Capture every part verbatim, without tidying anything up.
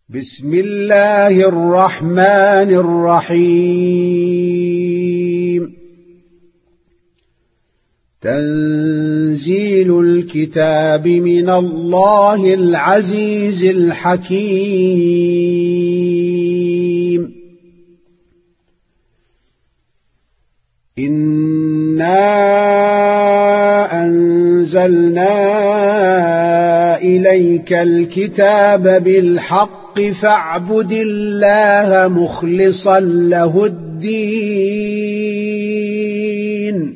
بسم الله الرحمن الرحيم. تنزيل الكتاب من الله العزيز الحكيم. إنا أنزلنا إليك الكتاب بالحق فاعبد الله مخلصا له الدين.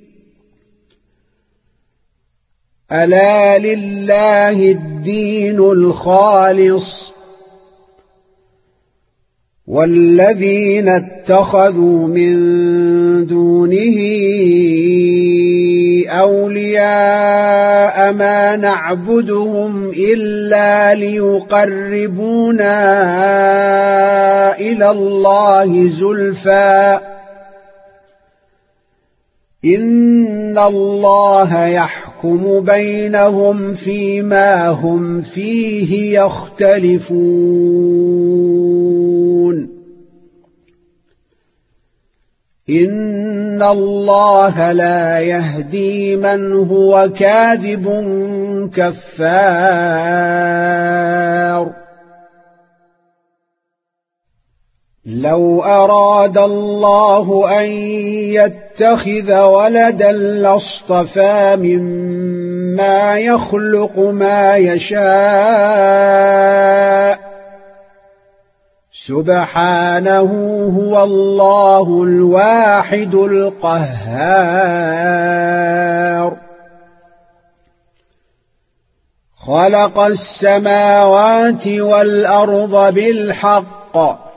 ألا لله الدين الخالص والذين اتخذوا من دونه أولياء ما نعبدهم إلا ليقربونا إلى الله زلفى إن الله يحكم بينهم فيما هم فيه يختلفون. إن الله لا يهدي من هو كاذب كفار. لو أراد الله أن يتخذ ولدا لاصطفى مما يخلق ما يشاء سبحانه هو الله الواحد القهار. خلق السماوات والأرض بالحق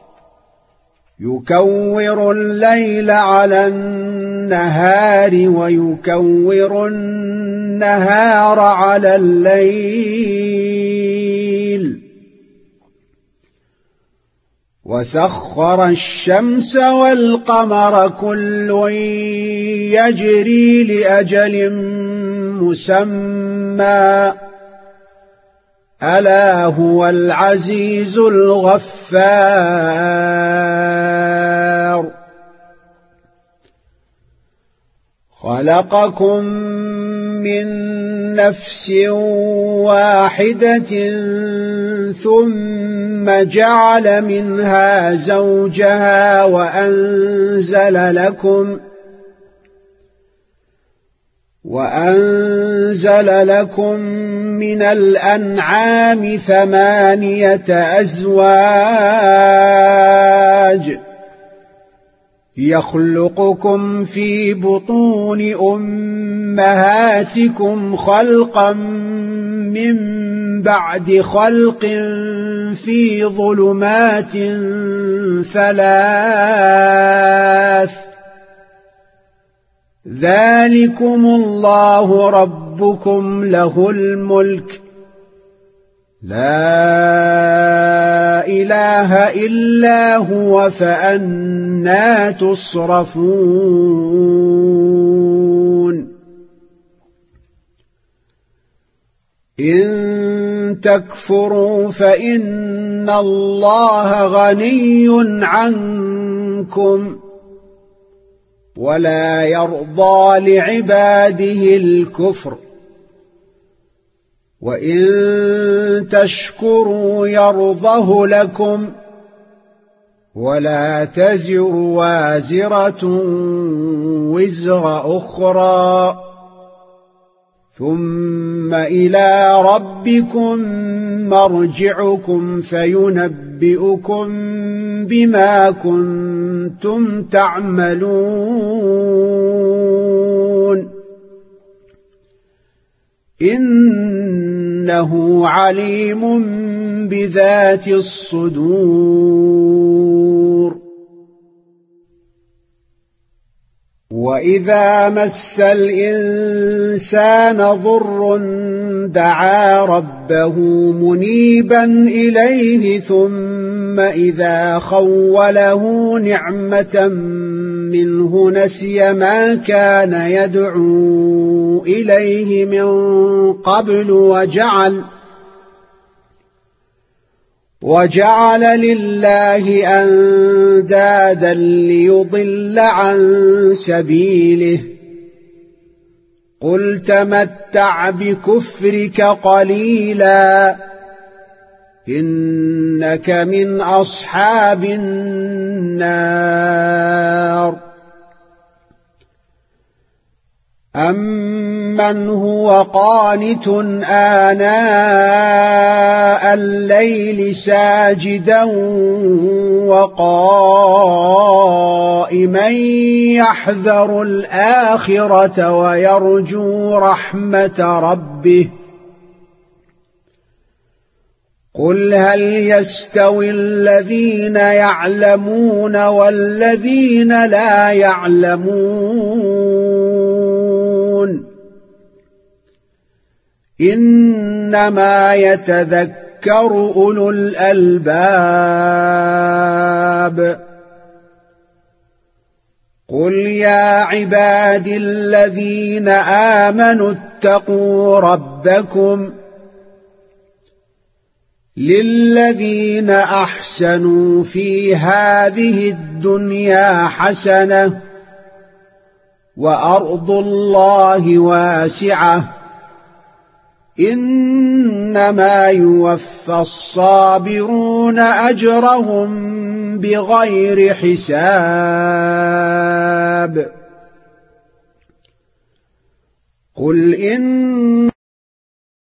يكور الليل على النهار ويكور النهار على الليل وسخر الشمس والقمر كل يجري لأجل مسمى ألا هو العزيز الغفار. خلقكم من نفس واحدة ثم جعل منها زوجها وأنزل لكم وأنزل لكم من الأنعام ثمانية أزواج يخلقكم في بطون أمهاتكم خلقا من بعد خلق في ظلمات ثلاث ذلكم الله ربكم له الملك لا إله إلا هو فأنى تصرفون. إن تكفروا فإن الله غني عنكم ولا يرضى لعباده الكفر وإن تشكروا يرضه لكم ولا تزر وازرة وزر أخرى ثم إلى ربكم مرجعكم فينبئكم بما كنتم تعملون إنه عليم بذات الصدور. وإذا مس الإنسان ضر دعا ربه منيبا إليه ثم إذا خوله نعمة منه نسي ما كان يدعو إليه من قبل وجعل وجعل لله أندادا ليضل عن سبيله قل تمتع بكفرك قليلا إنك من أصحاب النار أمن هو قانت آناء الليل ساجدا وقائما يحذر الآخرة ويرجو رحمة ربه قل هل يستوي الذين يعلمون والذين لا يعلمون إنما يتذكر أولو الألباب قل يا عبادي الذين آمنوا اتقوا ربكم للذين أحسنوا في هذه الدنيا حسنة وأرض الله واسعة إنما يوفى الصابرون أجرهم بغير حساب قل إن